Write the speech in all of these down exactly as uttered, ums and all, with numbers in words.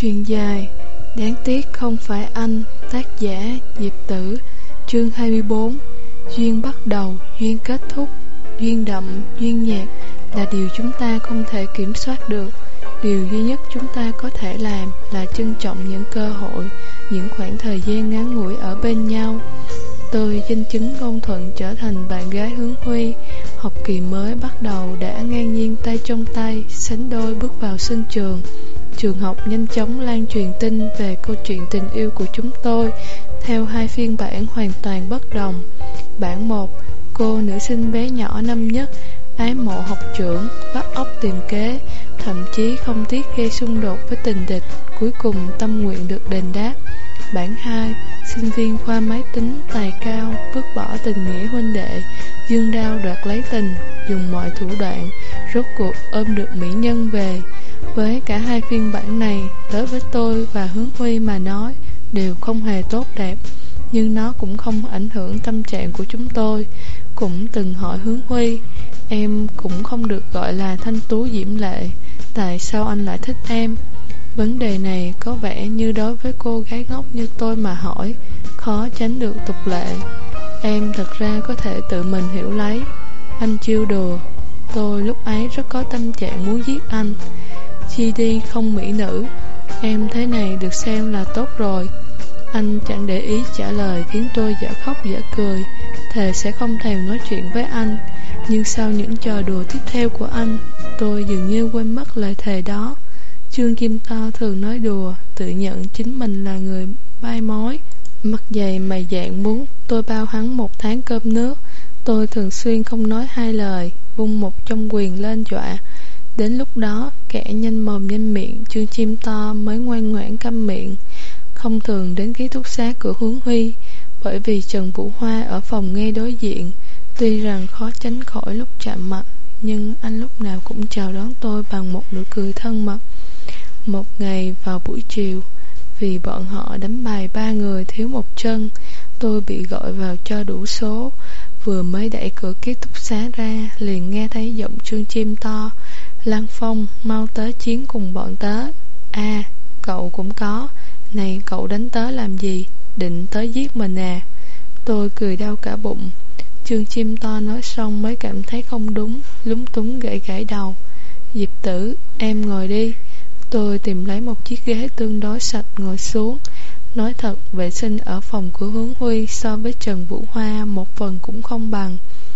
Truyền dài, đáng tiếc không phải anh. Tác giả Diệp Tử. Chương hai mươi bốn. Duyên bắt đầu, duyên kết thúc. Duyên đậm, duyên nhạt là điều chúng ta không thể kiểm soát được. Điều duy nhất chúng ta có thể làm là trân trọng những cơ hội, những khoảng thời gian ngắn ngủi ở bên nhau. Tôi danh chứng ngôn thuận trở thành bạn gái Hướng Huy. Học kỳ mới bắt đầu đã ngang nhiên tay trong tay, sánh đôi bước vào sân trường. Trường học nhanh chóng lan truyền tin về câu chuyện tình yêu của chúng tôi theo hai phiên bản hoàn toàn bất đồng. Bản một, cô nữ sinh bé nhỏ năm nhất, ái mộ học trưởng, vắt óc tìm kế, thậm chí không tiếc gây xung đột với tình địch, cuối cùng tâm nguyện được đền đáp. Bản hai, sinh viên khoa máy tính tài cao, vứt bỏ tình nghĩa huynh đệ, dương đao đoạt lấy tình, dùng mọi thủ đoạn, rốt cuộc ôm được mỹ nhân về. Với cả hai phiên bản này, đối với tôi và Hướng Huy mà nói, đều không hề tốt đẹp, nhưng nó cũng không ảnh hưởng tâm trạng của chúng tôi. Cũng từng hỏi Hướng Huy, em cũng không được gọi là thanh tú diễm lệ, tại sao anh lại thích em? Vấn đề này có vẻ như đối với cô gái ngốc như tôi mà hỏi, khó tránh được tục lệ. Em thật ra có thể tự mình hiểu lấy. Anh trêu đùa. Tôi lúc ấy rất có tâm trạng muốn giết anh. Chi đi không mỹ nữ, em thế này được xem là tốt rồi. Anh chẳng để ý trả lời khiến tôi dở khóc dở cười. Thề sẽ không thèm nói chuyện với anh. Nhưng sau những trò đùa tiếp theo của anh, tôi dường như quên mất lời thề đó. Trương Kim To thường nói đùa, tự nhận chính mình là người bai mối, mặt dày mày dạn muốn tôi bao hắn một tháng cơm nước. Tôi thường xuyên không nói hai lời, vung một trong quyền lên dọa. Đến lúc đó, kẻ nhanh mồm nhanh miệng Trương Kim To mới ngoan ngoãn câm miệng. Không thường đến ký túc xá của Hướng Huy, bởi vì Trần Vũ Hoa ở phòng nghe đối diện. Tuy rằng khó tránh khỏi lúc chạm mặt, nhưng anh lúc nào cũng chào đón tôi bằng một nụ cười thân mật. Một ngày vào buổi chiều, vì bọn họ đánh bài ba người thiếu một chân, tôi bị gọi vào cho đủ số. Vừa mới đẩy cửa ký túc xá ra, liền nghe thấy giọng Trương Kim To: Lăng Phong, mau tới chiến cùng bọn tớ. À, cậu cũng có. Này, cậu đánh tớ làm gì? Định tới giết mình à? Tôi cười đau cả bụng. Trương Kim To nói xong mới cảm thấy không đúng, lúng túng gãy gãy đầu. Diệp Tử, em ngồi đi. Tôi tìm lấy một chiếc ghế tương đối sạch ngồi xuống. Nói thật, vệ sinh ở phòng của Hướng Huy so với Trần Vũ Hoa một phần cũng không bằng.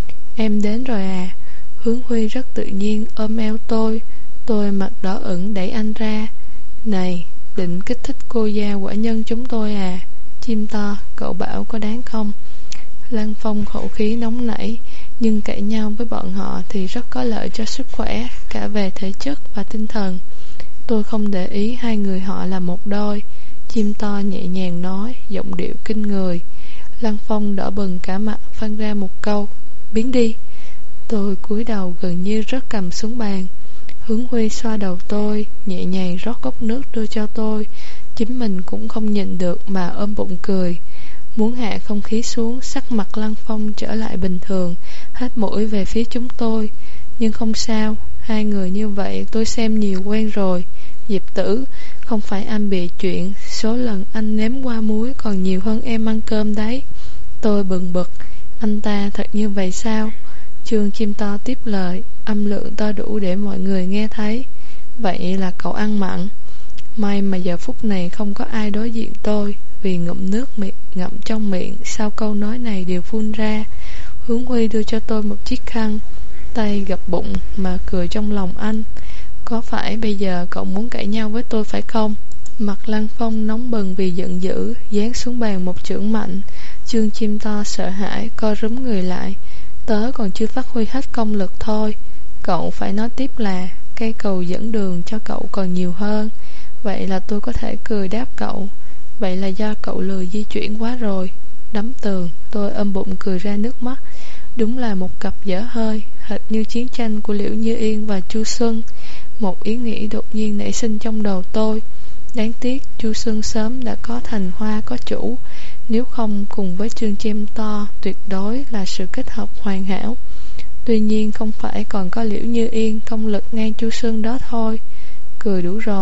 Em đến rồi à? Hướng Huy rất tự nhiên ôm eo tôi. Tôi mặt đỏ ửng đẩy anh ra. Này, định kích thích cô gia quả nhân chúng tôi à? Chim To, cậu bảo có đáng không? Lăng Phong khẩu khí nóng nảy, nhưng cãi nhau với bọn họ thì rất có lợi cho sức khỏe, cả về thể chất và tinh thần. Tôi không để ý hai người họ là một đôi. Chim To nhẹ nhàng nói, giọng điệu kinh người. Lăng Phong đỏ bừng cả mặt, phun ra một câu: biến đi. Tôi cúi đầu gần như rớt cầm xuống bàn. Hướng Huy xoa đầu tôi, nhẹ nhàng rót cốc nước đưa cho tôi. Chính mình cũng không nhìn được mà ôm bụng cười. Muốn hạ không khí xuống, sắc mặt Lăng Phong trở lại bình thường, hết mũi về phía chúng tôi. Nhưng không sao, hai người như vậy tôi xem nhiều quen rồi. Diệp Tử, không phải anh bịa chuyện, số lần anh nếm qua muối còn nhiều hơn em ăn cơm đấy. Tôi bừng bực. Anh ta thật như vậy sao? Trương Kim To tiếp lời, âm lượng to đủ để mọi người nghe thấy. Vậy là cậu ăn mặn. May mà giờ phút này không có ai đối diện tôi, vì ngụm nước miệng ngậm trong miệng sau câu nói này đều phun ra. Hướng Huy đưa cho tôi một chiếc khăn, tay gập bụng mà cười trong lòng anh. Có phải bây giờ cậu muốn cãi nhau với tôi phải không? Mặt Lăng Phong nóng bừng vì giận dữ, giáng xuống bàn một chưởng mạnh. Trương Kim To sợ hãi co rúm người lại. Tớ còn chưa phát huy hết công lực thôi. Cậu phải nói tiếp là cây cầu dẫn đường cho cậu còn nhiều hơn. Vậy là tôi có thể cười đáp cậu. Vậy là do cậu lười di chuyển quá rồi. Đấm tường, tôi ôm bụng cười ra nước mắt. Đúng là một cặp dở hơi, hệt như chiến tranh của Liễu Như Yên và Chu Xuân. Một ý nghĩ đột nhiên nảy sinh trong đầu tôi. Đáng tiếc Chu Xuân sớm đã có thành hoa có chủ. Nếu không cùng với Trương Kim To, tuyệt đối là sự kết hợp hoàn hảo. Tuy nhiên không phải còn có Liễu Như Yên công lực ngang Chu Xuân đó thôi. Cười đủ rồi,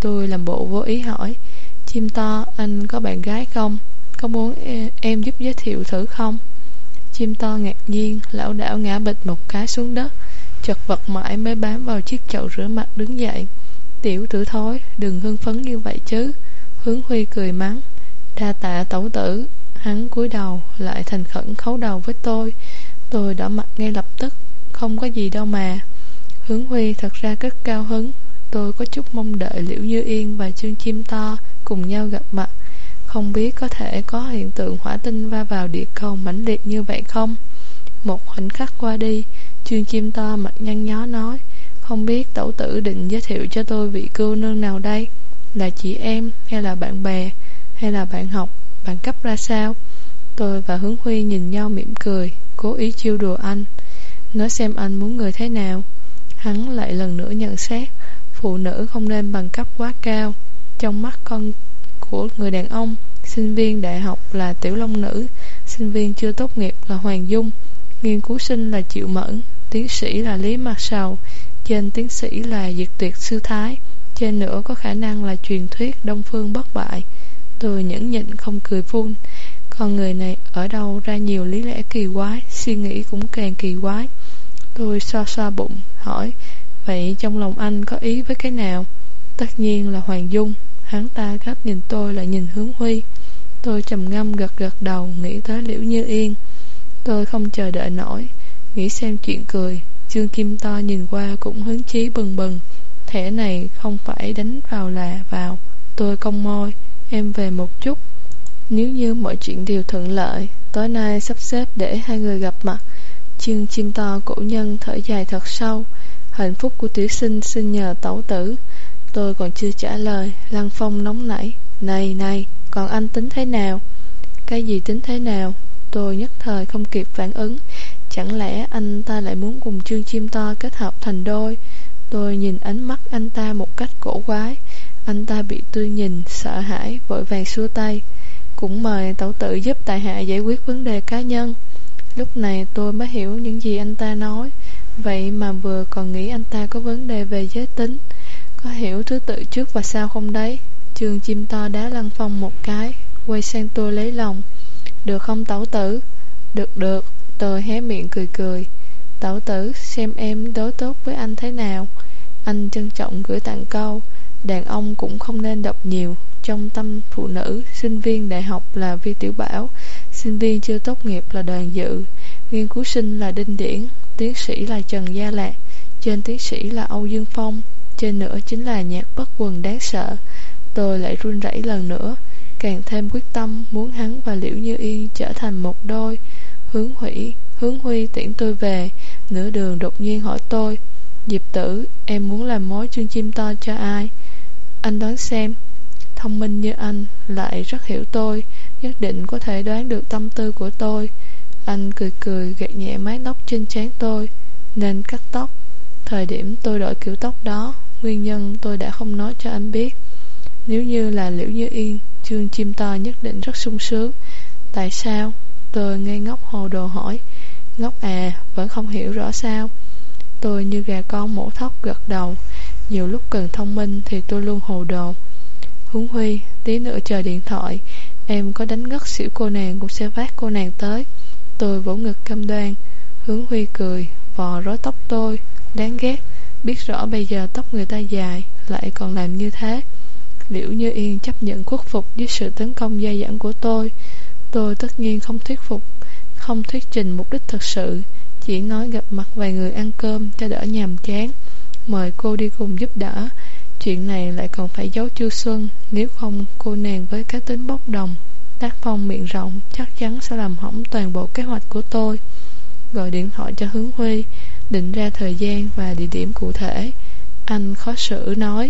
Tôi làm bộ vô ý hỏi: Chim to, anh có bạn gái không? Có muốn em giúp giới thiệu thử không? Chim to ngạc nhiên, lảo đảo ngã bịch một cái xuống đất, chật vật mãi mới bám vào chiếc chậu rửa mặt đứng dậy. Tiểu tử thối, đừng hưng phấn như vậy chứ. Hướng Huy cười mắng: Đa tạ tẩu tử. Hắn cúi đầu lại thành khẩn khấu đầu với tôi. Tôi đỏ mặt ngay lập tức: Không có gì đâu mà. Hướng Huy thật ra rất cao hứng. Tôi có chút mong đợi Liễu Như Yên và Chương Chim To cùng nhau gặp mặt. Không biết có thể có hiện tượng hỏa tinh va vào địa cầu mãnh liệt như vậy không? Một khoảnh khắc qua đi, Chương Chim To mặt nhăn nhó nói: Không biết tẩu tử định giới thiệu cho tôi vị cô nương nào đây? Là chị em, hay là bạn bè, hay là bạn học, bạn cấp ra sao? Tôi và Hướng Huy nhìn nhau mỉm cười, cố ý chiêu đùa anh. Nói xem anh muốn người thế nào? Hắn lại lần nữa nhận xét: Phụ nữ không nên bằng cấp quá cao. Trong mắt con của người đàn ông, sinh viên đại học là Tiểu Long Nữ, sinh viên chưa tốt nghiệp là Hoàng Dung, nghiên cứu sinh là Triệu Mẫn, tiến sĩ là Lý Mạc Sầu, trên tiến sĩ là Diệt Tuyệt Sư Thái, trên nữa có khả năng là truyền thuyết Đông Phương bất bại. Tôi nhẫn nhịn không cười phun. Con người này ở đâu ra nhiều lý lẽ kỳ quái, suy nghĩ cũng càng kỳ quái. Tôi xoa xoa bụng, hỏi: Vậy trong lòng anh có ý với cái nào? Tất nhiên là Hoàng Dung. Hắn ta gấp nhìn tôi lại nhìn Hướng Huy. Tôi trầm ngâm gật gật đầu, nghĩ tới Liễu Như Yên. Tôi không chờ đợi nổi, nghĩ xem chuyện cười. Chương Kim To nhìn qua cũng hứng chí bừng bừng. Thẻ này không phải đánh vào là vào. Tôi cong môi: Em về một chút. Nếu như mọi chuyện đều thuận lợi, tối nay sắp xếp để hai người gặp mặt. Chương Chim To cổ nhân thở dài thật sâu: Hạnh phúc của tiểu sinh xin nhờ tẩu tử. Tôi còn chưa trả lời, Lăng Phong nóng nảy: Này này, còn anh tính thế nào? Cái gì tính thế nào? Tôi nhất thời không kịp phản ứng. Chẳng lẽ anh ta lại muốn cùng Chương Chim To kết hợp thành đôi? Tôi nhìn ánh mắt anh ta một cách cổ quái. Anh ta bị tôi nhìn, sợ hãi, vội vàng xua tay: Cũng mời tẩu tử giúp tại hạ giải quyết vấn đề cá nhân. Lúc này tôi mới hiểu những gì anh ta nói. Vậy mà vừa còn nghĩ anh ta có vấn đề về giới tính. Có hiểu thứ tự trước và sau không đấy? Chương Chim To đá Lăng Phong một cái, quay sang tôi lấy lòng: Được không tẩu tử? Được được. Tôi hé miệng cười cười: Tẩu tử xem em đối tốt với anh thế nào. Anh trân trọng gửi tặng câu: Đàn ông cũng không nên đọc nhiều. Trong tâm phụ nữ, sinh viên đại học là Vi Tiểu Bảo, sinh viên chưa tốt nghiệp là Đoàn Dự, nghiên cứu sinh là Đinh Điển, tiến sĩ là Trần Gia Lạc, trên tiến sĩ là Âu Dương Phong, trên nữa chính là Nhạc Bất Quần đáng sợ. Tôi lại run rẩy lần nữa, càng thêm quyết tâm muốn hắn và Liễu Như Yên trở thành một đôi. Hướng Huy, Hướng Huy tiễn tôi về, nửa đường đột nhiên hỏi tôi: Diệp tử, em muốn làm mối Chương Chim To cho ai? Anh đoán xem. Thông minh như anh, lại rất hiểu tôi, nhất định có thể đoán được tâm tư của tôi. Anh cười cười gạt nhẹ mái tóc trên trán tôi: Nên cắt tóc. Thời điểm tôi đổi kiểu tóc đó, nguyên nhân tôi đã không nói cho anh biết. Nếu như là Liễu Như Yên, Chương Chim To nhất định rất sung sướng. Tại sao? Tôi ngây ngốc hồ đồ hỏi. Ngốc à, vẫn không hiểu rõ sao? Tôi như gà con mổ thóc gật đầu. Nhiều lúc cần thông minh thì tôi luôn hồ đồ. Hướng Huy, tí nữa chờ điện thoại, em có đánh ngất xỉu cô nàng cũng sẽ vác cô nàng tới. Tôi vỗ ngực cam đoan. Hướng Huy cười, vò rối tóc tôi. Đáng ghét, biết rõ bây giờ tóc người ta dài, lại còn làm như thế. Liễu Như Yên chấp nhận khuất phục với sự tấn công dai dẳng của tôi. Tôi tất nhiên không thuyết phục, không thuyết trình mục đích thật sự, chỉ nói gặp mặt vài người ăn cơm cho đỡ nhàm chán, mời cô đi cùng giúp đỡ. Chuyện này lại còn phải giấu Chu Xuân, nếu không cô nàng với cá tính bốc đồng, tác phong miệng rộng chắc chắn sẽ làm hỏng toàn bộ kế hoạch của tôi. Gọi điện thoại cho Hướng Huy, định ra thời gian và địa điểm cụ thể. Anh khó xử nói: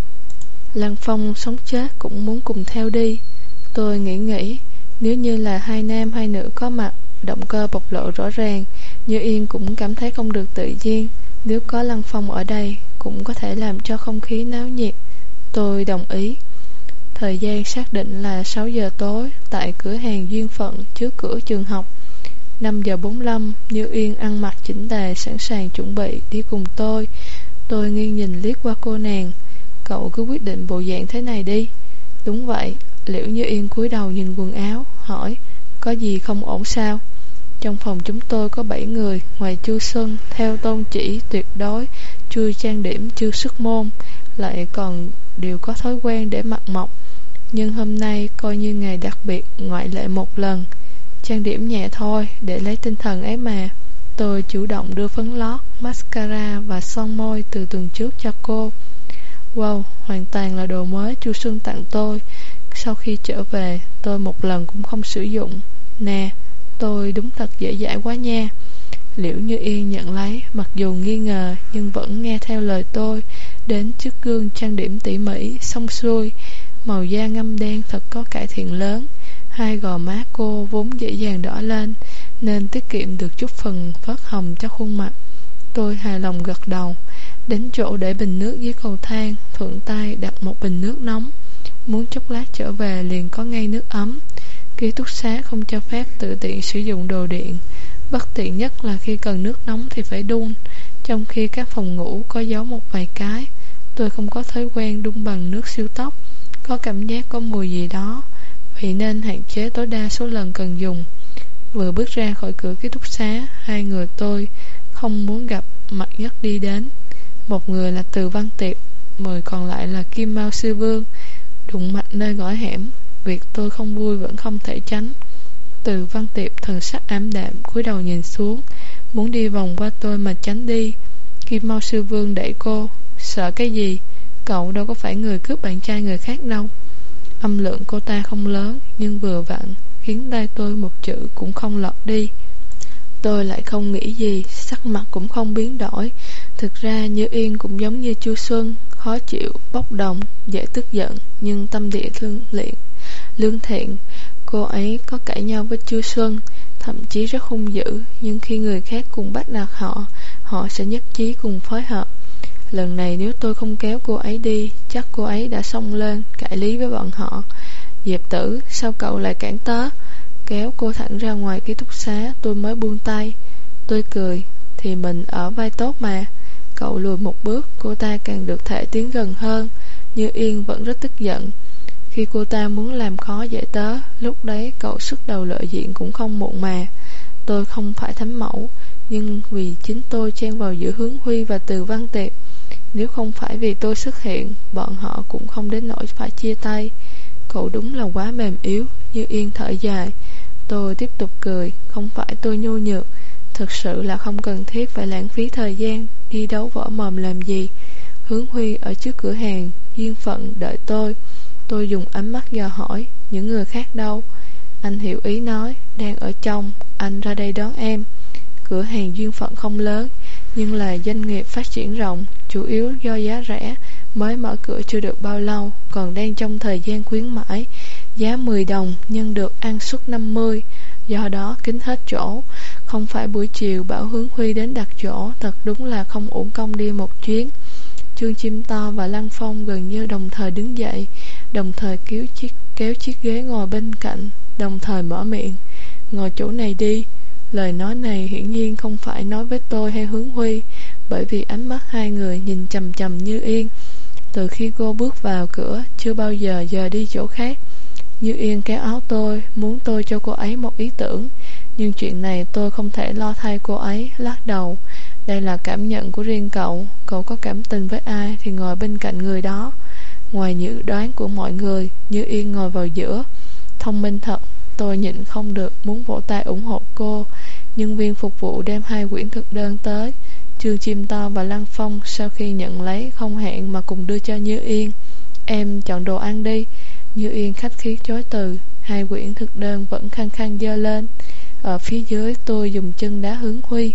Lăng Phong sống chết cũng muốn cùng theo đi. Tôi nghĩ nghĩ, nếu như là hai nam hai nữ có mặt, động cơ bộc lộ rõ ràng, Như Yên cũng cảm thấy không được tự nhiên. Nếu có Lăng Phong ở đây, cũng có thể làm cho không khí náo nhiệt. Tôi đồng ý. Thời gian xác định là sáu giờ tối, tại cửa hàng Duyên Phận trước cửa trường học. Năm giờ bốn mươi lăm, Như Yên ăn mặc chỉnh tề, sẵn sàng chuẩn bị đi cùng tôi. Tôi nghiêng nhìn liếc qua cô nàng. cậu cứ quyết định bộ dạng thế này đi. Đúng vậy. Liễu Như Yên cúi đầu nhìn quần áo, hỏi, có gì không ổn sao? Trong phòng chúng tôi có bảy người, ngoài Chu Xuân, theo tôn chỉ tuyệt đối, chưa trang điểm, chưa xuất môn, lại còn đều có thói quen để mặt mộc. Nhưng hôm nay coi như ngày đặc biệt, ngoại lệ một lần. Trang điểm nhẹ thôi, để lấy tinh thần ấy mà. Tôi chủ động đưa phấn lót, mascara và son môi từ tuần trước cho cô. Wow, hoàn toàn là đồ mới Chu Xuân tặng tôi. Sau khi trở về, tôi một lần cũng không sử dụng. Nè, tôi đúng thật dễ dãi quá nha. Liễu Như Yên nhận lấy, mặc dù nghi ngờ nhưng vẫn nghe theo lời tôi. Đến trước gương trang điểm tỉ mỉ, xong xuôi. Màu da ngăm đen thật có cải thiện lớn. Hai gò má cô vốn dễ dàng đỏ lên, nên tiết kiệm được chút phần phớt hồng cho khuôn mặt. Tôi hài lòng gật đầu. Đến chỗ để bình nước dưới cầu thang, thuận tay đặt một bình nước nóng. Muốn chốc lát trở về liền có ngay nước ấm. Ký túc xá không cho phép tự tiện sử dụng đồ điện. Bất tiện nhất là khi cần nước nóng thì phải đun, trong khi các phòng ngủ có giấu một vài cái. Tôi không có thói quen đun bằng nước siêu tốc, có cảm giác có mùi gì đó, vậy nên hạn chế tối đa số lần cần dùng. Vừa bước ra khỏi cửa ký túc xá, hai người tôi không muốn gặp mặt nhất đi đến. Một người là Từ Văn Tiệp, người còn lại là Kim Mao Sư Vương. Đụng mặt nơi ngõ hẻm, việc tôi không vui vẫn không thể tránh. Từ Văn Tiệp thần sắc ảm đạm, cúi đầu nhìn xuống, muốn đi vòng qua tôi mà tránh đi. Kim Mao Sư Vương đẩy cô. Sợ cái gì? Cậu đâu có phải người cướp bạn trai người khác đâu. Âm lượng cô ta không lớn, nhưng vừa vặn khiến tai tôi một chữ cũng không lọt đi. Tôi lại không nghĩ gì, sắc mặt cũng không biến đổi. Thực ra Như Yên cũng giống như Chu Xuân, khó chịu, bốc đồng, dễ tức giận, nhưng tâm địa lương liện, lương thiện. Cô ấy có cãi nhau với Chu Xuân, thậm chí rất hung dữ, nhưng khi người khác cùng bắt nạt họ, họ sẽ nhất trí cùng phối hợp. Lần này nếu tôi không kéo cô ấy đi, chắc cô ấy đã xông lên cãi lý với bọn họ. Diệp Tử, sao cậu lại cản tớ? Kéo cô thẳng ra ngoài ký túc xá, tôi mới buông tay. Tôi cười, thì mình ở vai tốt mà. Cậu lùi một bước, cô ta càng được thể tiến gần hơn. Như Yên vẫn rất tức giận. Khi cô ta muốn làm khó dễ tớ, lúc đấy cậu sức đầu lợi diện cũng không muộn mà. Tôi không phải thánh mẫu, nhưng vì chính tôi chen vào giữa Hướng Huy và Từ Văn Tiệp. Nếu không phải vì tôi xuất hiện, bọn họ cũng không đến nỗi phải chia tay. Cậu đúng là quá mềm yếu. Như Yên thở dài. Tôi tiếp tục cười. Không phải tôi nhu nhược, thực sự là không cần thiết phải lãng phí thời gian đi đấu võ mồm làm gì. Hướng Huy ở trước cửa hàng duyên phận đợi tôi. Tôi dùng ánh mắt dò hỏi, những người khác đâu? Anh hiểu ý nói, đang ở trong, anh ra đây đón em. Cửa hàng duyên phận không lớn, nhưng là doanh nghiệp phát triển rộng, chủ yếu do giá rẻ, mới mở cửa chưa được bao lâu, còn đang trong thời gian khuyến mãi, giá mười đồng nhưng được ăn suất năm mươi, do đó kín hết chỗ. Không phải buổi chiều bảo Hướng Huy đến đặt chỗ, thật đúng là không uổng công đi một chuyến. Trương Chim To và Lăng Phong gần như đồng thời đứng dậy, đồng thời kéo chiếc, kéo chiếc ghế ngồi bên cạnh, đồng thời mở miệng. Ngồi chỗ này đi. Lời nói này hiển nhiên không phải nói với tôi hay Hướng Huy, bởi vì ánh mắt hai người nhìn chằm chằm Như Yên. Từ khi cô bước vào cửa, chưa bao giờ giờ đi chỗ khác. Như Yên kéo áo tôi, muốn tôi cho cô ấy một ý tưởng, nhưng chuyện này tôi không thể lo thay cô ấy, lắc đầu. Đây là cảm nhận của riêng cậu, cậu có cảm tình với ai thì ngồi bên cạnh người đó. Ngoài dự đoán của mọi người, Như Yên ngồi vào giữa. Thông minh thật. Tôi nhịn không được muốn vỗ tay ủng hộ cô. Nhân viên phục vụ đem hai quyển thực đơn tới. Trương Chim To và Lăng Phong sau khi nhận lấy không hẹn mà cùng đưa cho Như Yên. Em chọn đồ ăn đi. Như Yên khách khí chối từ. Hai quyển thực đơn vẫn khăng khăng dơ lên. Ở phía dưới tôi dùng chân đá Hướng Huy.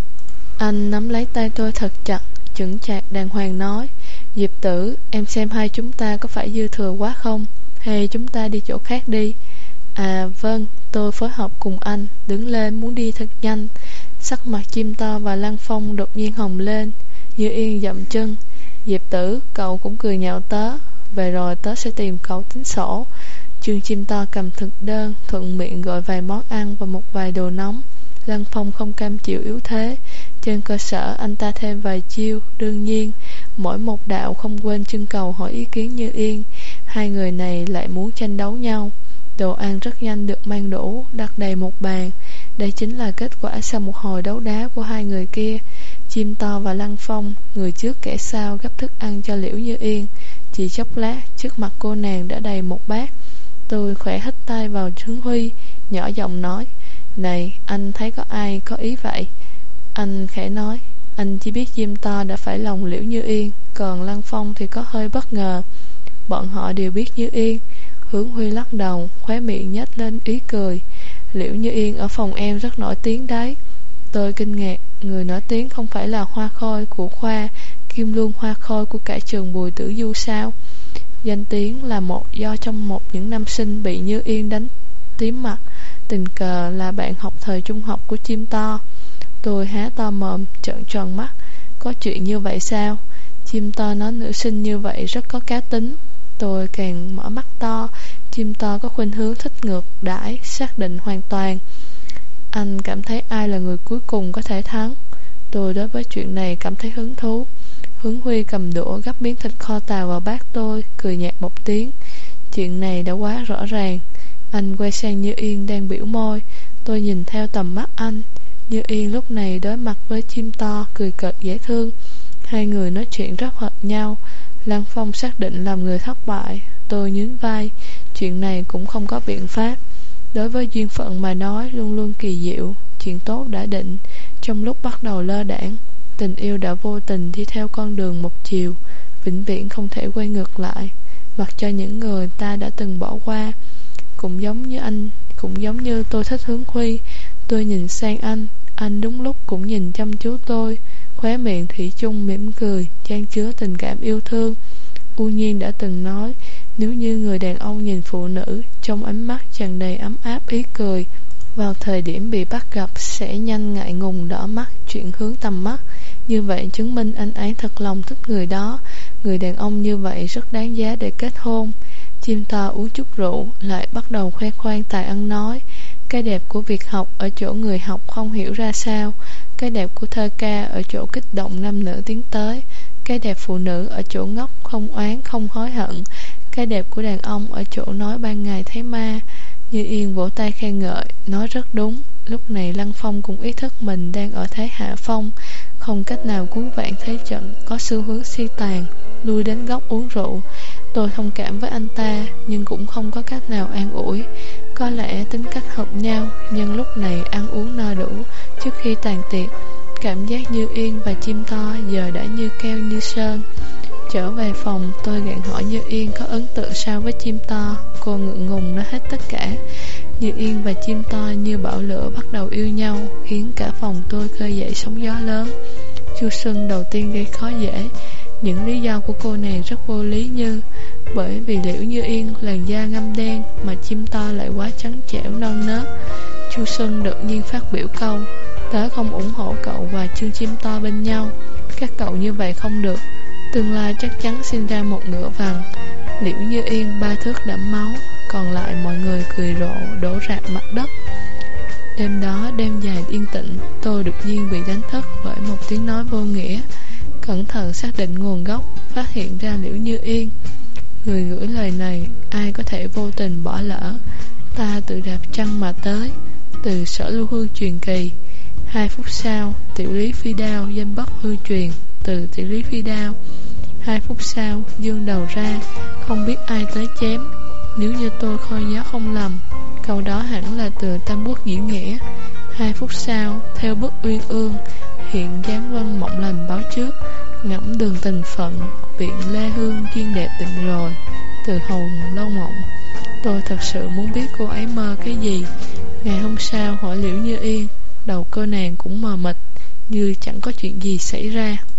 Anh nắm lấy tay tôi thật chặt, chững chạc đàng hoàng nói, Diệp Tử, em xem hai chúng ta có phải dư thừa quá không? Hay chúng ta đi chỗ khác đi? À vâng, tôi phối hợp cùng anh, đứng lên muốn đi thật nhanh. Sắc mặt Chim To và Lăng Phong đột nhiên hồng lên. Như Yên dậm chân. Diệp Tử, cậu cũng cười nhạo tớ. Về rồi tớ sẽ tìm cậu tính sổ. Trương Chim To cầm thực đơn, thuận miệng gọi vài món ăn và một vài đồ nóng. Lăng Phong không cam chịu yếu thế. Trên cơ sở anh ta thêm vài chiêu. Đương nhiên, Mỗi một đạo không quên trưng cầu hỏi ý kiến Như Yên. Hai người này lại muốn tranh đấu nhau. Đồ ăn rất nhanh được mang đủ, đặt đầy một bàn. Đây chính là kết quả sau một hồi đấu đá của hai người kia. Chim To và Lăng Phong, người trước kẻ sau, gấp thức ăn cho Liễu Như Yên. Chỉ chốc lát, trước mặt cô nàng đã đầy một bát. Tôi khẽ hít tay vào Hướng Huy, nhỏ giọng nói: "Này, anh thấy có ai có ý vậy?" Anh khẽ nói: "Anh chỉ biết Chim To đã phải lòng Liễu Như Yên, còn Lăng Phong thì có hơi bất ngờ." "Bọn họ đều biết Như Yên." Hướng Huy lắc đầu, khóe miệng nhếch lên ý cười: "Liễu Như Yên ở phòng em rất nổi tiếng đấy." Tôi kinh ngạc, người nổi tiếng không phải là hoa khôi của khoa, kim luân hoa khôi của cả trường Bùi Tử Du sao? Danh tiếng là một do trong một những nam sinh bị Như Yên đánh tím mặt, tình cờ là bạn học thời trung học của Chim To. Tôi há to mồm, trợn tròn mắt. Có chuyện như vậy sao? Chim To nói nữ sinh như vậy rất có cá tính. Tôi càng mở mắt to. Chim To có khuynh hướng thích ngược đãi, xác định hoàn toàn. Anh cảm thấy ai là người cuối cùng có thể thắng? Tôi đối với chuyện này cảm thấy hứng thú. Hướng Huy cầm đũa gắp miếng thịt kho tàu vào bát tôi, cười nhạt một tiếng. Chuyện này đã quá rõ ràng. Anh quay sang Như Yên đang biểu môi. Tôi nhìn theo tầm mắt anh. Như Yên lúc này đối mặt với Chim To, cười cợt dễ thương. Hai người nói chuyện rất hợp nhau. Lăng Phong xác định làm người thất bại. Tôi nhún vai. Chuyện này cũng không có biện pháp. Đối với duyên phận mà nói luôn luôn kỳ diệu. Chuyện tốt đã định, trong lúc bắt đầu lơ đãng, tình yêu đã vô tình đi theo con đường một chiều, vĩnh viễn không thể quay ngược lại, mặc cho những người ta đã từng bỏ qua. Cũng giống như anh, cũng giống như tôi thích Hướng Huy. Tôi nhìn sang anh, anh đúng lúc cũng nhìn chăm chú tôi, khóe miệng thủy chung mỉm cười, chan chứa tình cảm yêu thương. U Nhiên đã từng nói, nếu như người đàn ông nhìn phụ nữ trong ánh mắt tràn đầy ấm áp ý cười, vào thời điểm bị bắt gặp sẽ nhanh ngại ngùng đỏ mắt, chuyển hướng tầm mắt. Như vậy chứng minh anh ấy thật lòng thích người đó. Người đàn ông như vậy rất đáng giá để kết hôn. Chim To uống chút rượu, lại bắt đầu khoe khoang tài ăn nói. Cái đẹp của việc học ở chỗ người học không hiểu ra sao. Cái đẹp của thơ ca ở chỗ kích động nam nữ tiến tới. Cái đẹp phụ nữ ở chỗ ngốc, không oán, không hối hận. Cái đẹp của đàn ông ở chỗ nói ban ngày thấy ma. Như Yên vỗ tay khen ngợi, nói rất đúng. Lúc này Lăng Phong cũng ý thức mình đang ở thế hạ phong, không cách nào cứu vãn thế trận có xu hướng suy tàn, lui đến góc uống rượu. Tôi thông cảm với anh ta, nhưng cũng không có cách nào an ủi. Có lẽ tính cách hợp nhau, nhưng lúc này ăn uống no đủ. Trước khi tàn tiệc, cảm giác Như Yên và Chim To giờ đã như keo như sơn. Trở về phòng, tôi gạn hỏi Như Yên có ấn tượng sao với Chim To. Cô ngượng ngùng nói hết tất cả. Như Yên và Chim To như bão lửa bắt đầu yêu nhau, khiến cả phòng tôi khơi dậy sóng gió lớn. Chu Xuân đầu tiên gây khó dễ. Những lý do của cô nàng rất vô lý, như bởi vì Liễu Như Yên làn da ngăm đen mà Chim To lại quá trắng trẻo non nớt. Chu Xuân đột nhiên phát biểu câu: "Tớ không ủng hộ cậu và Trương Chim To bên nhau. Các cậu như vậy không được. Tương lai chắc chắn sinh ra một ngựa vằn." Liễu Như Yên ba thước đẫm máu, còn lại mọi người cười rộ đổ rạp mặt đất. Đêm đó đêm dài yên tĩnh, tôi đột nhiên bị đánh thức bởi một tiếng nói vô nghĩa. Cẩn thận xác định nguồn gốc, phát hiện ra Liễu Như Yên. Người gửi lời này, ai có thể vô tình bỏ lỡ. Ta tự đạp trăng mà tới. Từ Sở Lưu Hương truyền kỳ. Hai phút sau, Tiểu Lý Phi Đao danh bất hư truyền. Từ Tiểu Lý Phi Đao. Hai phút sau, dương đầu ra, không biết ai tới chém. Nếu như tôi khôi nhớ không lầm, câu đó hẳn là từ Tam Quốc Diễn Nghĩa. Hai phút sau, theo bức uyên ương, hiện dáng vân mộng lành báo trước. Ngẫm đường tình phận, viện Lê Hương duyên đẹp định rồi. Từ Hồng Lâu Mộng. Tôi thật sự muốn biết cô ấy mơ cái gì. Ngày hôm sau hỏi Liễu Như Yên, đầu cô nàng cũng mờ mịt, như chẳng có chuyện gì xảy ra.